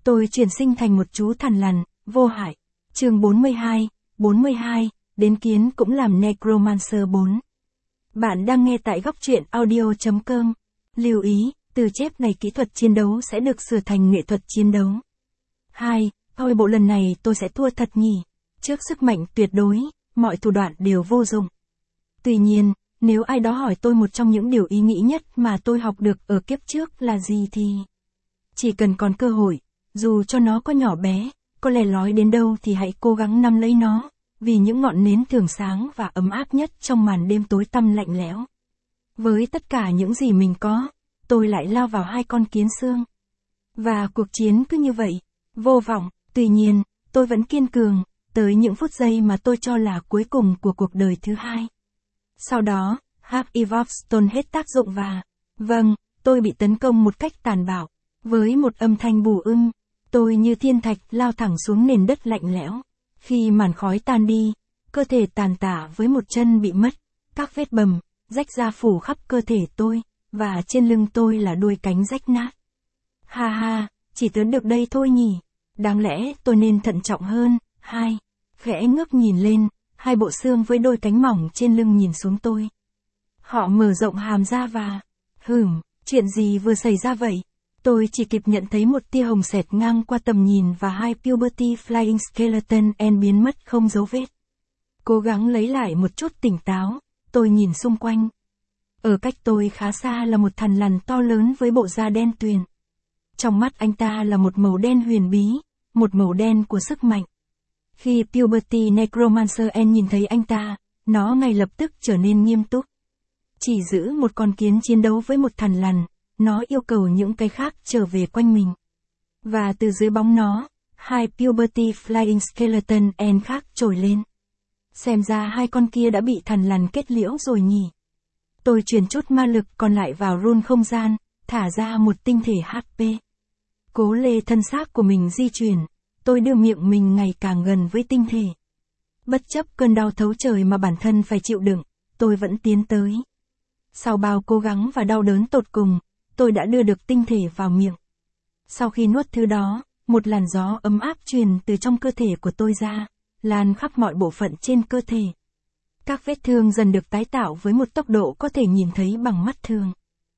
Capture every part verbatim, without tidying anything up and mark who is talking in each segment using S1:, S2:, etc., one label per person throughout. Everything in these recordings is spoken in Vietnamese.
S1: Tôi chuyển sinh thành một chú thằn lằn, vô hại. Chương bốn mươi hai, bốn mươi hai, đến kiến cũng làm Necromancer bốn. Bạn đang nghe tại góc truyện audio chấm com. Lưu ý, từ chép này kỹ thuật chiến đấu sẽ được sửa thành nghệ thuật chiến đấu. hai. Thôi bộ lần này tôi sẽ thua thật nhỉ. Trước sức mạnh tuyệt đối, mọi thủ đoạn đều vô dụng. Tuy nhiên, nếu ai đó hỏi tôi một trong những điều ý nghĩ nhất mà tôi học được ở kiếp trước là gì thì... Chỉ cần còn cơ hội, dù cho nó có nhỏ bé, có lẻ lói đến đâu thì hãy cố gắng nắm lấy nó, vì những ngọn nến thường sáng và ấm áp nhất trong màn đêm tối tăm lạnh lẽo. Với tất cả những gì mình có, tôi lại lao vào hai con kiến xương. Và cuộc chiến cứ như vậy, vô vọng, tuy nhiên, tôi vẫn kiên cường, tới những phút giây mà tôi cho là cuối cùng của cuộc đời thứ hai. Sau đó, Half Evolved Stone hết tác dụng và, vâng, tôi bị tấn công một cách tàn bạo. Với một âm thanh bù ưng, tôi như thiên thạch lao thẳng xuống nền đất lạnh lẽo. Khi màn khói tan đi, cơ thể tàn tả với một chân bị mất, các vết bầm, rách ra phủ khắp cơ thể tôi, và trên lưng tôi là đuôi cánh rách nát. Ha ha, chỉ tới được đây thôi nhỉ. Đáng lẽ tôi nên thận trọng hơn. Hai. Khẽ ngước nhìn lên, hai bộ xương với đôi cánh mỏng trên lưng nhìn xuống tôi. Họ mở rộng hàm ra và... Hửm, chuyện gì vừa xảy ra vậy? Tôi chỉ kịp nhận thấy một tia hồng xẹt ngang qua tầm nhìn và hai Puberty Flying Skeleton Ant biến mất không dấu vết. Cố gắng lấy lại một chút tỉnh táo, tôi nhìn xung quanh. Ở cách tôi khá xa là một thằn lằn to lớn với bộ da đen tuyền. Trong mắt anh ta là một màu đen huyền bí, một màu đen của sức mạnh. Khi Puberty Necromancer Ant nhìn thấy anh ta, nó ngay lập tức trở nên nghiêm túc. Chỉ giữ một con kiến chiến đấu với một thằn lằn, nó yêu cầu những cái khác trở về quanh mình. Và từ dưới bóng nó, hai Puberty Flying Skeleton Ant khác trồi lên. Xem ra hai con kia đã bị thằn lằn kết liễu rồi nhỉ. Tôi truyền chút ma lực còn lại vào rune không gian, thả ra một tinh thể hát pê. Cố lê thân xác của mình di chuyển, tôi đưa miệng mình ngày càng gần với tinh thể. Bất chấp cơn đau thấu trời mà bản thân phải chịu đựng, tôi vẫn tiến tới. Sau bao cố gắng và đau đớn tột cùng, tôi đã đưa được tinh thể vào miệng. Sau khi nuốt thứ đó, một làn gió ấm áp truyền từ trong cơ thể của tôi ra, lan khắp mọi bộ phận trên cơ thể. Các vết thương dần được tái tạo với một tốc độ có thể nhìn thấy bằng mắt thường.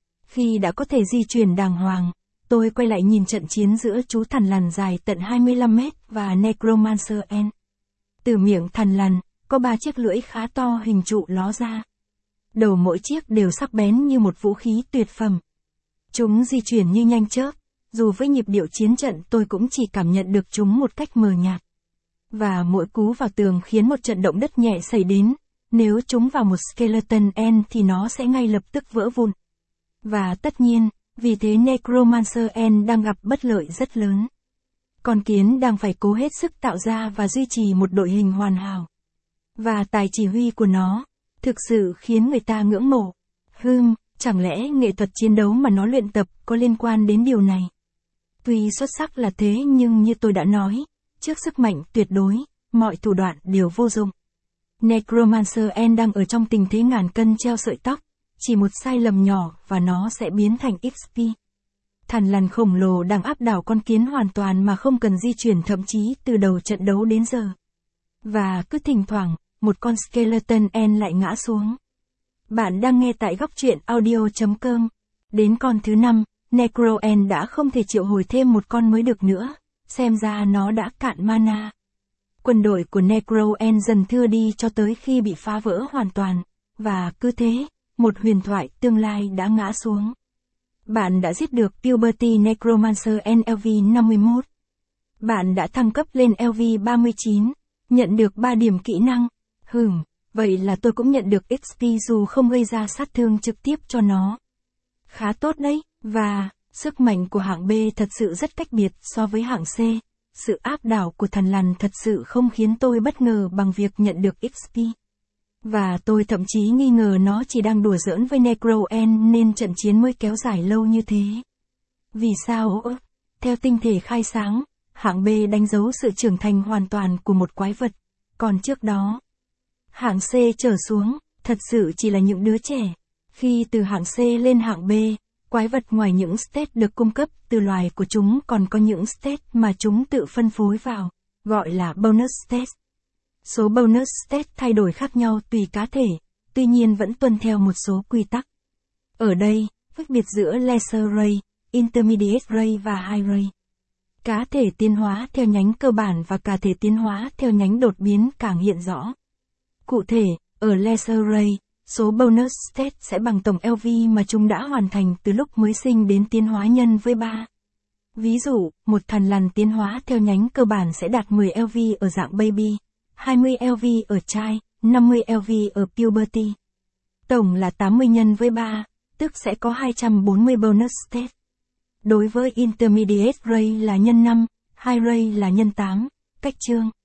S1: Khi đã có thể di chuyển đàng hoàng, tôi quay lại nhìn trận chiến giữa chú thằn lằn dài tận hai mươi lăm mét và Necromancer Ant. Từ miệng thằn lằn, có ba chiếc lưỡi khá to hình trụ ló ra. Đầu mỗi chiếc đều sắc bén như một vũ khí tuyệt phẩm. Chúng di chuyển như nhanh chớp, dù với nhịp điệu chiến trận tôi cũng chỉ cảm nhận được chúng một cách mờ nhạt. Và mỗi cú vào tường khiến một trận động đất nhẹ xảy đến, nếu chúng vào một Skeleton Ant thì nó sẽ ngay lập tức vỡ vụn. Và tất nhiên, vì thế Necromancer Ant đang gặp bất lợi rất lớn. Con kiến đang phải cố hết sức tạo ra và duy trì một đội hình hoàn hảo. Và tài chỉ huy của nó, thực sự khiến người ta ngưỡng mộ. Hừm, chẳng lẽ nghệ thuật chiến đấu mà nó luyện tập có liên quan đến điều này? Tuy xuất sắc là thế nhưng như tôi đã nói, trước sức mạnh tuyệt đối, mọi thủ đoạn đều vô dụng. Necromancer Ant đang ở trong tình thế ngàn cân treo sợi tóc, chỉ một sai lầm nhỏ và nó sẽ biến thành ích pê. Thằn lằn khổng lồ đang áp đảo con kiến hoàn toàn mà không cần di chuyển thậm chí từ đầu trận đấu đến giờ. Và cứ thỉnh thoảng, một con Skeleton Ant lại ngã xuống. Bạn đang nghe tại góc truyện audio chấm com. Đến con thứ năm, Necro Ant đã không thể triệu hồi thêm một con mới được nữa, xem ra nó đã cạn mana. Quân đội của Necro Ant dần thưa đi cho tới khi bị phá vỡ hoàn toàn, và cứ thế, một huyền thoại tương lai đã ngã xuống. Bạn đã giết được Puberty Necromancer Ant L V năm mươi mốt. Bạn đã thăng cấp lên L V ba mươi chín, nhận được ba điểm kỹ năng. Hừm, vậy là tôi cũng nhận được ích pê dù không gây ra sát thương trực tiếp cho nó. Khá tốt đấy, và, sức mạnh của hạng B thật sự rất cách biệt so với hạng C. Sự áp đảo của thằn lằn thật sự không khiến tôi bất ngờ bằng việc nhận được ích pê. Và tôi thậm chí nghi ngờ nó chỉ đang đùa giỡn với Necro Ant nên trận chiến mới kéo dài lâu như thế. Vì sao? Theo tinh thể khai sáng, hạng B đánh dấu sự trưởng thành hoàn toàn của một quái vật, còn trước đó, hạng C trở xuống, thật sự chỉ là những đứa trẻ. Khi từ hạng C lên hạng B, Quái vật ngoài những state được cung cấp từ loài của chúng còn có những state mà chúng tự phân phối vào, gọi là bonus state. Số bonus state thay đổi khác nhau tùy cá thể, tuy nhiên vẫn tuân theo một số quy tắc. Ở đây, phân biệt giữa lesser ray, intermediate ray và high ray. Cá thể tiến hóa theo nhánh cơ bản và cá thể tiến hóa theo nhánh đột biến càng hiện rõ. Cụ thể, ở lesser ray, số bonus state sẽ bằng tổng lờ vê mà chúng đã hoàn thành từ lúc mới sinh đến tiến hóa nhân với ba. Ví dụ, một thằn lằn tiến hóa theo nhánh cơ bản sẽ đạt mười lờ vê ở dạng baby, hai mươi lờ vê ở child, năm mươi lờ vê ở puberty. Tổng là tám mươi nhân với ba, tức sẽ có hai trăm bốn mươi bonus state. Đối với intermediate ray là nhân năm, high ray là nhân tám, cách chương.